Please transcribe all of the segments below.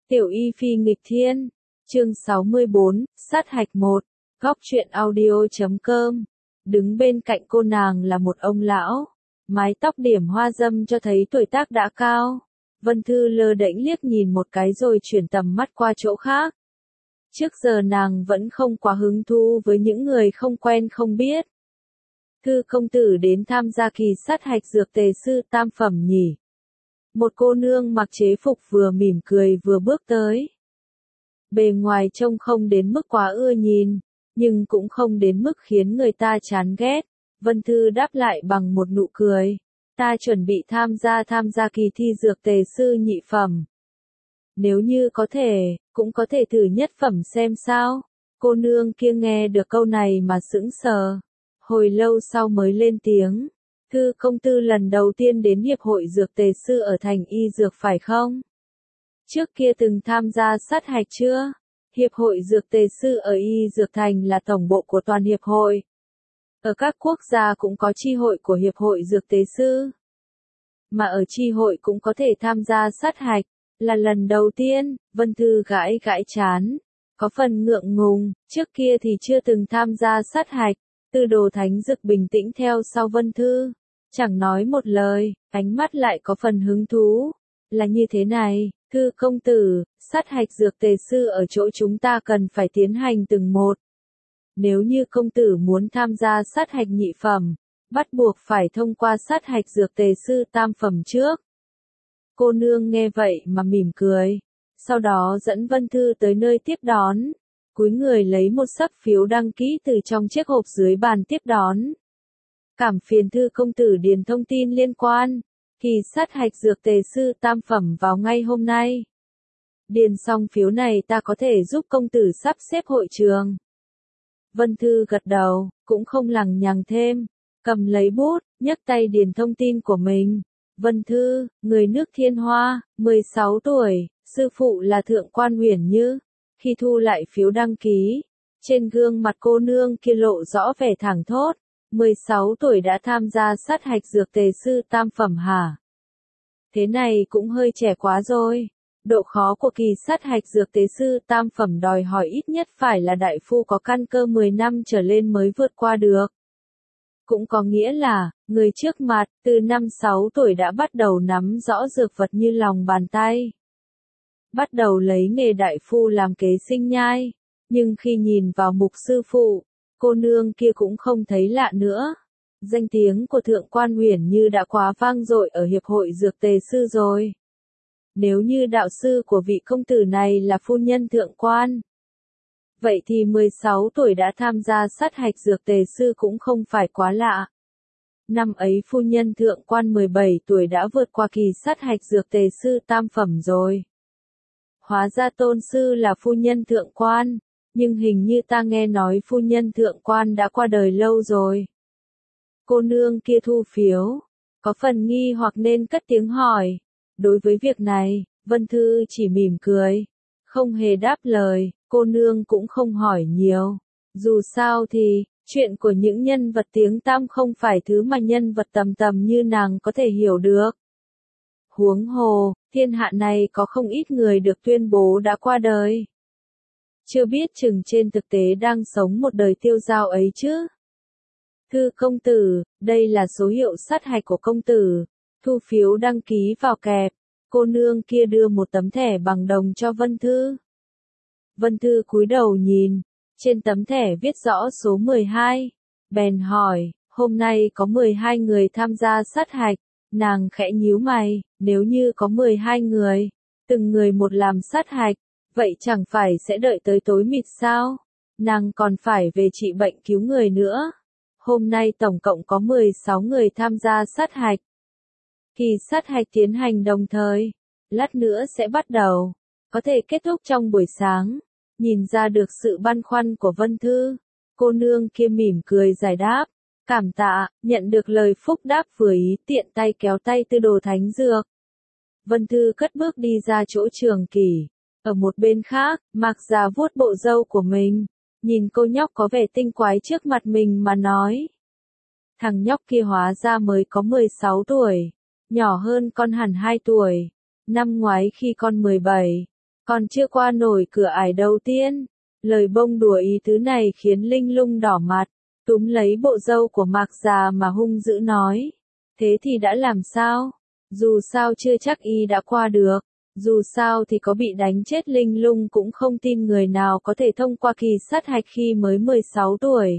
Tiểu Y Phi nghịch thiên, chương 64, sát hạch 1, góc truyện audio.com. Đứng bên cạnh cô nàng là một ông lão, mái tóc điểm hoa râm cho thấy tuổi tác đã cao. Vân Thư lơ đễnh liếc nhìn một cái rồi chuyển tầm mắt qua chỗ khác. Trước giờ nàng vẫn không quá hứng thú với những người không quen không biết. Thư công tử đến tham gia kỳ sát hạch dược tề sư tam phẩm nhỉ? Một cô nương mặc chế phục vừa mỉm cười vừa bước tới. Bề ngoài trông không đến mức quá ưa nhìn, nhưng cũng không đến mức khiến người ta chán ghét. Vân Thư đáp lại bằng một nụ cười. Ta chuẩn bị tham gia kỳ thi dược tề sư nhị phẩm. Nếu như có thể, cũng có thể thử nhất phẩm xem sao. Cô nương kia nghe được câu này mà sững sờ. Hồi lâu sau mới lên tiếng. Thư công tử lần đầu tiên đến Hiệp hội Dược Tề Sư ở thành Y Dược phải không? Trước kia từng tham gia sát hạch chưa? Hiệp hội Dược Tề Sư ở Y Dược Thành là tổng bộ của toàn hiệp hội. Ở các quốc gia cũng có chi hội của Hiệp hội Dược Tề Sư. Mà ở chi hội cũng có thể tham gia sát hạch, là lần đầu tiên. Vân Thư gãi trán, có phần ngượng ngùng, trước kia thì chưa từng tham gia sát hạch. Tư Đồ Thánh Dực bình tĩnh theo sau Vân Thư, chẳng nói một lời, ánh mắt lại có phần hứng thú. Là như thế này, Thư công tử, sát hạch dược tề sư ở chỗ chúng ta cần phải tiến hành từng một. Nếu như công tử muốn tham gia sát hạch nhị phẩm, bắt buộc phải thông qua sát hạch dược tề sư tam phẩm trước. Cô nương nghe vậy mà mỉm cười, sau đó dẫn Vân Thư tới nơi tiếp đón. Cúi người lấy một sấp phiếu đăng ký từ trong chiếc hộp dưới bàn tiếp đón. Cảm phiền Thư công tử điền thông tin liên quan. Kỳ sát hạch dược tề sư tam phẩm vào ngay hôm nay. Điền xong phiếu này ta có thể giúp công tử sắp xếp hội trường. Vân Thư gật đầu, cũng không lằng nhằng thêm. Cầm lấy bút, nhấc tay điền thông tin của mình. Vân Thư, người nước Thiên Hoa, 16 tuổi, sư phụ là Thượng quan Uyển Như. Khi thu lại phiếu đăng ký, trên gương mặt cô nương kia lộ rõ vẻ thẳng thốt. 16 tuổi đã tham gia sát hạch dược tề sư tam phẩm hả? Thế này cũng hơi trẻ quá rồi. Độ khó của kỳ sát hạch dược tề sư tam phẩm đòi hỏi ít nhất phải là đại phu có căn cơ 10 năm trở lên mới vượt qua được. Cũng có nghĩa là, người trước mặt, từ năm 6 tuổi đã bắt đầu nắm rõ dược vật như lòng bàn tay. Bắt đầu lấy nghề đại phu làm kế sinh nhai. Nhưng khi nhìn vào mục sư phụ, cô nương kia cũng không thấy lạ nữa. Danh tiếng của Thượng quan Uyển Như đã quá vang dội ở Hiệp hội Dược Tề Sư rồi. Nếu như đạo sư của vị công tử này là phu nhân Thượng quan, vậy thì 16 tuổi đã tham gia sát hạch Dược Tề Sư cũng không phải quá lạ. Năm ấy phu nhân Thượng quan 17 tuổi đã vượt qua kỳ sát hạch Dược Tề Sư tam phẩm rồi. Hóa ra tôn sư là phu nhân Thượng quan, nhưng hình như ta nghe nói phu nhân Thượng quan đã qua đời lâu rồi. Cô nương kia thu phiếu, có phần nghi hoặc nên cất tiếng hỏi. Đối với việc này, Vân Thư chỉ mỉm cười, không hề đáp lời, cô nương cũng không hỏi nhiều. Dù sao thì, chuyện của những nhân vật tiếng tăm không phải thứ mà nhân vật tầm như nàng có thể hiểu được. Huống hồ, thiên hạ này có không ít người được tuyên bố đã qua đời. Chưa biết chừng trên thực tế đang sống một đời tiêu dao ấy chứ. Thư công tử, đây là số hiệu sát hạch của công tử. Thu phiếu đăng ký vào kẹp. Cô nương kia đưa một tấm thẻ bằng đồng cho Vân Thư. Vân Thư cúi đầu nhìn. Trên tấm thẻ viết rõ số 12. Bèn hỏi, hôm nay có 12 người tham gia sát hạch. Nàng khẽ nhíu mày, nếu như có 12 người, từng người một làm sát hạch, vậy chẳng phải sẽ đợi tới tối mịt sao? Nàng còn phải về trị bệnh cứu người nữa. Hôm nay tổng cộng có 16 người tham gia sát hạch. Kỳ sát hạch tiến hành đồng thời, lát nữa sẽ bắt đầu, có thể kết thúc trong buổi sáng. Nhìn ra được sự băn khoăn của Vân Thư, cô nương kia mỉm cười giải đáp. Cảm tạ, nhận được lời phúc đáp vừa ý tiện tay kéo tay Tư Đồ Thánh Dược. Vân Thư cất bước đi ra chỗ Trường Kỷ. Ở một bên khác, Mạc Già vuốt bộ râu của mình, nhìn cô nhóc có vẻ tinh quái trước mặt mình mà nói. Thằng nhóc kia hóa ra mới có 16 tuổi, nhỏ hơn con hẳn 2 tuổi. Năm ngoái khi con 17, Còn chưa qua nổi cửa ải đầu tiên. Lời bông đùa ý tứ này khiến Linh Lung đỏ mặt, túm lấy bộ râu của Mạc Già mà hung dữ nói. Thế thì đã làm sao? Dù sao chưa chắc y đã qua được. Dù sao thì có bị đánh chết Linh Lung cũng không tin người nào có thể thông qua kỳ sát hạch khi mới 16 tuổi.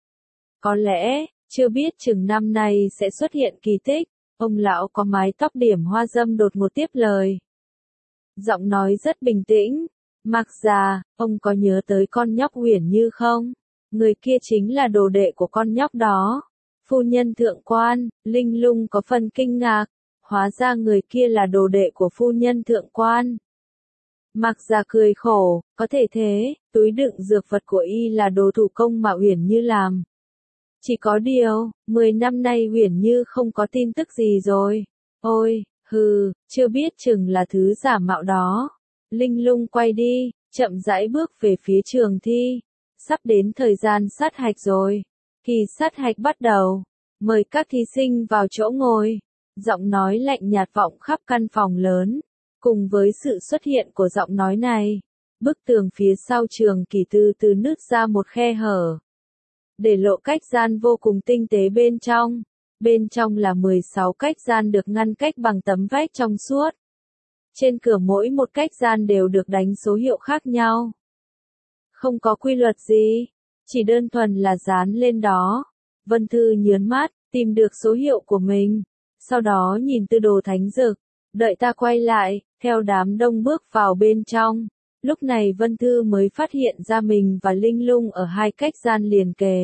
Có lẽ, chưa biết chừng năm nay sẽ xuất hiện kỳ tích. Ông lão có mái tóc điểm hoa dâm đột ngột tiếp lời. Giọng nói rất bình tĩnh. Mạc Già, ông có nhớ tới con nhóc Uyển Như không? Người kia chính là đồ đệ của con nhóc đó. Phu nhân thượng quan. Linh Lung có phần kinh ngạc. Hóa ra người kia là đồ đệ của phu nhân thượng quan. Mạc Già cười khổ, có thể thế, túi đựng dược vật của y là đồ thủ công mà Uyển Như làm. Chỉ có điều, 10 năm nay Uyển Như không có tin tức gì rồi. Ôi, hừ, chưa biết chừng là thứ giả mạo đó. Linh Lung quay đi, chậm rãi bước về phía trường thi. Sắp đến thời gian sát hạch rồi. Kỳ sát hạch bắt đầu. Mời các thí sinh vào chỗ ngồi. Giọng nói lạnh nhạt vọng khắp căn phòng lớn. Cùng với sự xuất hiện của giọng nói này, bức tường phía sau trường kỳ từ từ nứt ra một khe hở, để lộ cách gian vô cùng tinh tế bên trong. Bên trong là 16 cách gian được ngăn cách bằng tấm vách trong suốt. Trên cửa mỗi một cách gian đều được đánh số hiệu khác nhau. Không có quy luật gì, chỉ đơn thuần là dán lên đó. Vân Thư nhớn mắt, tìm được số hiệu của mình. Sau đó nhìn Tư Đồ Thánh Dực, đợi ta quay lại, theo đám đông bước vào bên trong. Lúc này Vân Thư mới phát hiện ra mình và Linh Lung ở hai cách gian liền kề.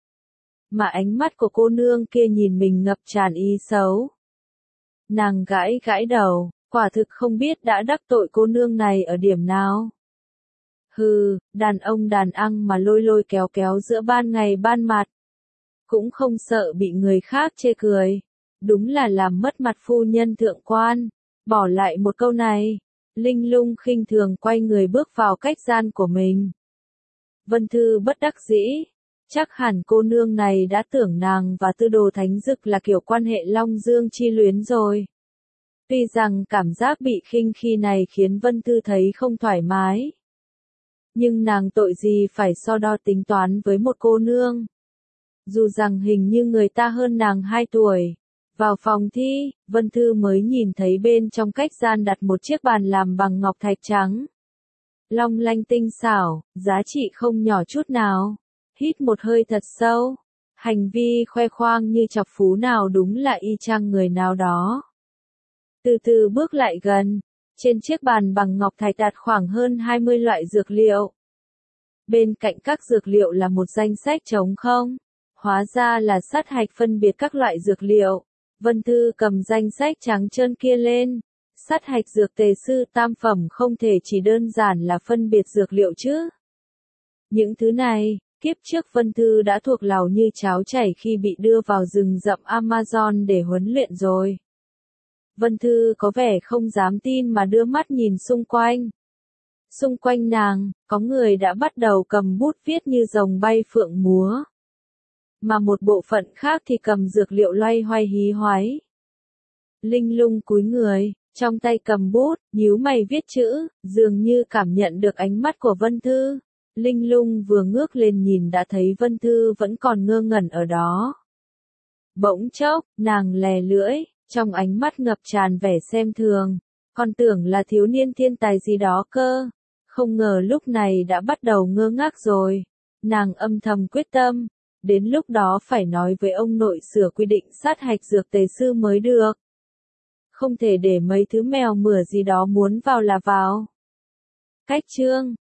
Mà ánh mắt của cô nương kia nhìn mình ngập tràn ý xấu. Nàng gãi gãi đầu, quả thực không biết đã đắc tội cô nương này ở điểm nào. Hừ, đàn ông đàn ăn mà lôi lôi kéo kéo giữa ban ngày ban mặt. Cũng không sợ bị người khác chê cười. Đúng là làm mất mặt phu nhân thượng quan. Bỏ lại một câu này, Linh Lung khinh thường quay người bước vào cách gian của mình. Vân Thư bất đắc dĩ, chắc hẳn cô nương này đã tưởng nàng và Tư Đồ Thánh Dực là kiểu quan hệ Long Dương chi luyến rồi. Tuy rằng cảm giác bị khinh khi này khiến Vân Thư thấy không thoải mái. Nhưng nàng tội gì phải so đo tính toán với một cô nương. Dù rằng hình như người ta hơn nàng 2 tuổi. Vào phòng thi, Vân Thư mới nhìn thấy bên trong cách gian đặt một chiếc bàn làm bằng ngọc thạch trắng. Long lanh tinh xảo, giá trị không nhỏ chút nào. Hít một hơi thật sâu. Hành vi khoe khoang như chọc phú nào đúng là y chang người nào đó. Từ từ bước lại gần. Trên chiếc bàn bằng ngọc thạch đặt khoảng hơn 20 loại dược liệu. Bên cạnh các dược liệu là một danh sách trống không. Hóa ra là sát hạch phân biệt các loại dược liệu. Vân Thư cầm danh sách trắng trơn kia lên. Sát hạch dược tề sư tam phẩm không thể chỉ đơn giản là phân biệt dược liệu chứ. Những thứ này, kiếp trước Vân Thư đã thuộc lào như cháo chảy khi bị đưa vào rừng rậm Amazon để huấn luyện rồi. Vân Thư có vẻ không dám tin mà đưa mắt nhìn xung quanh. Xung quanh nàng, có người đã bắt đầu cầm bút viết như rồng bay phượng múa. Mà một bộ phận khác thì cầm dược liệu loay hoay hí hoáy. Linh Lung cúi người, trong tay cầm bút, nhíu mày viết chữ, dường như cảm nhận được ánh mắt của Vân Thư. Linh Lung vừa ngước lên nhìn đã thấy Vân Thư vẫn còn ngơ ngẩn ở đó. Bỗng chốc, nàng lè lưỡi, trong ánh mắt ngập tràn vẻ xem thường, còn tưởng là thiếu niên thiên tài gì đó cơ. Không ngờ lúc này đã bắt đầu ngơ ngác rồi. Nàng âm thầm quyết tâm, đến lúc đó phải nói với ông nội sửa quy định sát hạch dược tề sư mới được. Không thể để mấy thứ mèo mửa gì đó muốn vào là vào. Cách chương